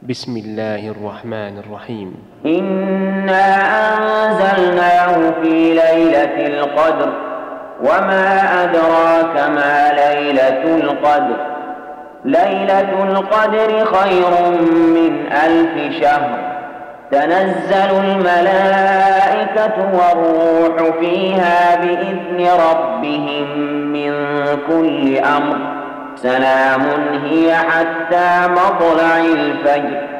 بسم الله الرحمن الرحيم. إنا أنزلناه في ليلة القدر وما أدراك ما ليلة القدر. ليلة القدر خير من 1000 شهر. تنزل الملائكة والروح فيها بإذن ربهم من كل أمر. سلام هي حتى مطلع الفجر.